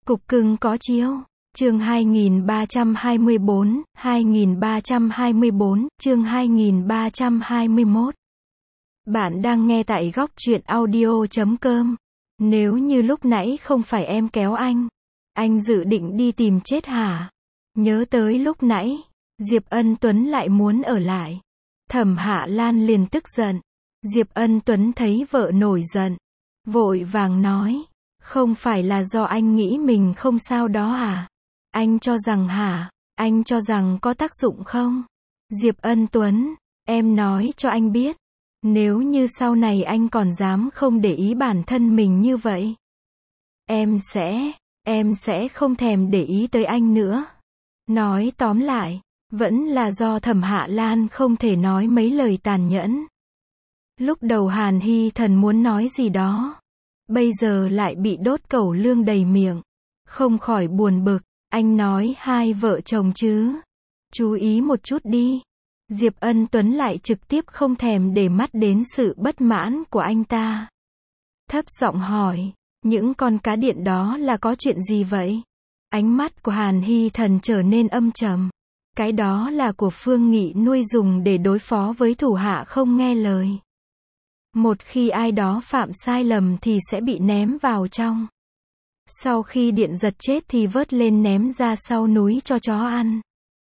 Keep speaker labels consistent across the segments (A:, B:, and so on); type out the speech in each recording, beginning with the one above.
A: Cục cưng có chiếu. Chương 2324, 2324, chương 2321. Bạn đang nghe tại góc truyện audio.com. Nếu như lúc nãy không phải em kéo anh dự định đi tìm chết hả? Nhớ tới lúc nãy, Diệp Ân Tuấn lại muốn ở lại. Thẩm Hạ Lan liền tức giận. Diệp Ân Tuấn thấy vợ nổi giận, vội vàng nói, không phải là do anh nghĩ mình không sao đó à? Anh cho rằng hả? Anh cho rằng có tác dụng không? Diệp Ân Tuấn, em nói cho anh biết, nếu như sau này anh còn dám không để ý bản thân mình như vậy, em sẽ không thèm để ý tới anh nữa. Nói tóm lại, vẫn là do Thẩm Hạ Lan không thể nói mấy lời tàn nhẫn. Lúc đầu Hàn Hy Thần muốn nói gì đó, bây giờ lại bị đốt cẩu lương đầy miệng, không khỏi buồn bực. Anh nói hai vợ chồng chứ, chú ý một chút đi. Diệp Ân Tuấn lại trực tiếp không thèm để mắt đến sự bất mãn của anh ta. Thấp giọng hỏi, những con cá điện đó là có chuyện gì vậy? Ánh mắt của Hàn Hy Thần trở nên âm trầm. Cái đó là của Phương Nghị nuôi dùng để đối phó với thủ hạ không nghe lời. Một khi ai đó phạm sai lầm thì sẽ bị ném vào trong. Sau khi điện giật chết thì vớt lên ném ra sau núi cho chó ăn.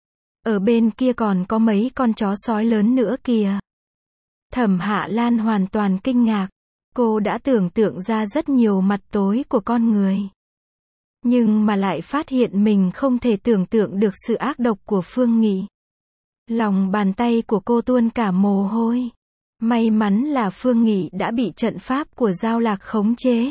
A: Ở bên kia còn có mấy con chó sói lớn nữa kìa. Thẩm Hạ Lan hoàn toàn kinh ngạc. Cô đã tưởng tượng ra rất nhiều mặt tối của con người, nhưng mà lại phát hiện mình không thể tưởng tượng được sự ác độc của Phương Nghị. Lòng bàn tay của cô tuôn cả mồ hôi. May mắn là Phương Nghị đã bị trận pháp của Giao Lạc khống chế.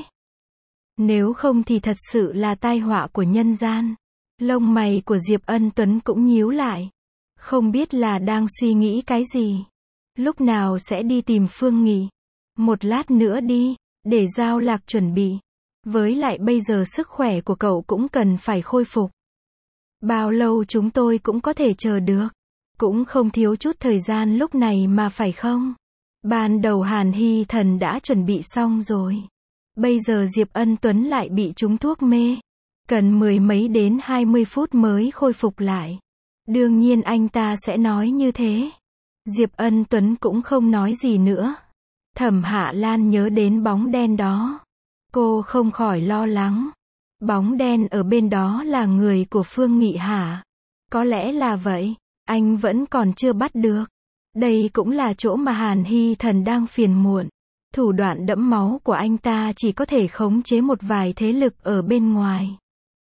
A: Nếu không thì thật sự là tai họa của nhân gian. Lông mày của Diệp Ân Tuấn cũng nhíu lại. Không biết là đang suy nghĩ cái gì. Lúc nào sẽ đi tìm Phương Nghị? Một lát nữa đi, để Giao Lạc chuẩn bị. Với lại bây giờ sức khỏe của cậu cũng cần phải khôi phục. Bao lâu chúng tôi cũng có thể chờ được. Cũng không thiếu chút thời gian lúc này mà phải không? Ban đầu Hàn Hy Thần đã chuẩn bị xong rồi. Bây giờ Diệp Ân Tuấn lại bị trúng thuốc mê. Cần 10 mấy đến 20 phút mới khôi phục lại. Đương nhiên anh ta sẽ nói như thế. Diệp Ân Tuấn cũng không nói gì nữa. Thẩm Hạ Lan nhớ đến bóng đen đó. Cô không khỏi lo lắng. Bóng đen ở bên đó là người của Phương Nghị hả? Có lẽ là vậy. Anh vẫn còn chưa bắt được. Đây cũng là chỗ mà Hàn Hy Thần đang phiền muộn. Thủ đoạn đẫm máu của anh ta chỉ có thể khống chế một vài thế lực ở bên ngoài.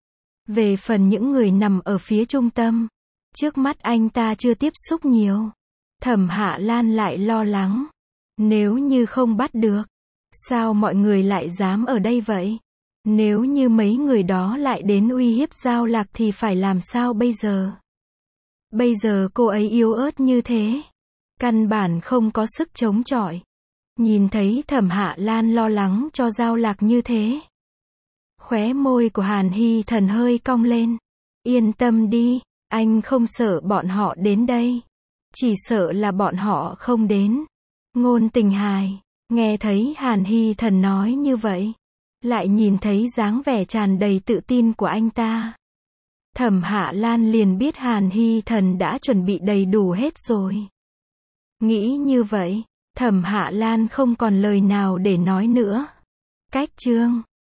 A: Về phần những người nằm ở phía trung tâm, trước mắt anh ta chưa tiếp xúc nhiều. Thẩm Hạ Lan lại lo lắng. Nếu như không bắt được, sao mọi người lại dám ở đây vậy? Nếu như mấy người đó lại đến uy hiếp Giao Lạc thì phải làm sao bây giờ? Bây giờ cô ấy yếu ớt như thế, căn bản không có sức chống chọi. Nhìn thấy Thẩm Hạ Lan lo lắng cho Giao Lạc như thế, khóe môi của Hàn Hy Thần hơi cong lên. Yên tâm đi, anh không sợ bọn họ đến đây. Chỉ sợ là bọn họ không đến. Ngôn Tình Hài, nghe thấy Hàn Hy Thần nói như vậy, lại nhìn thấy dáng vẻ tràn đầy tự tin của anh ta. Thẩm Hạ Lan liền biết Hàn Hy Thần đã chuẩn bị đầy đủ hết rồi. Nghĩ như vậy, Thẩm Hạ Lan không còn lời nào để nói nữa. Cách chương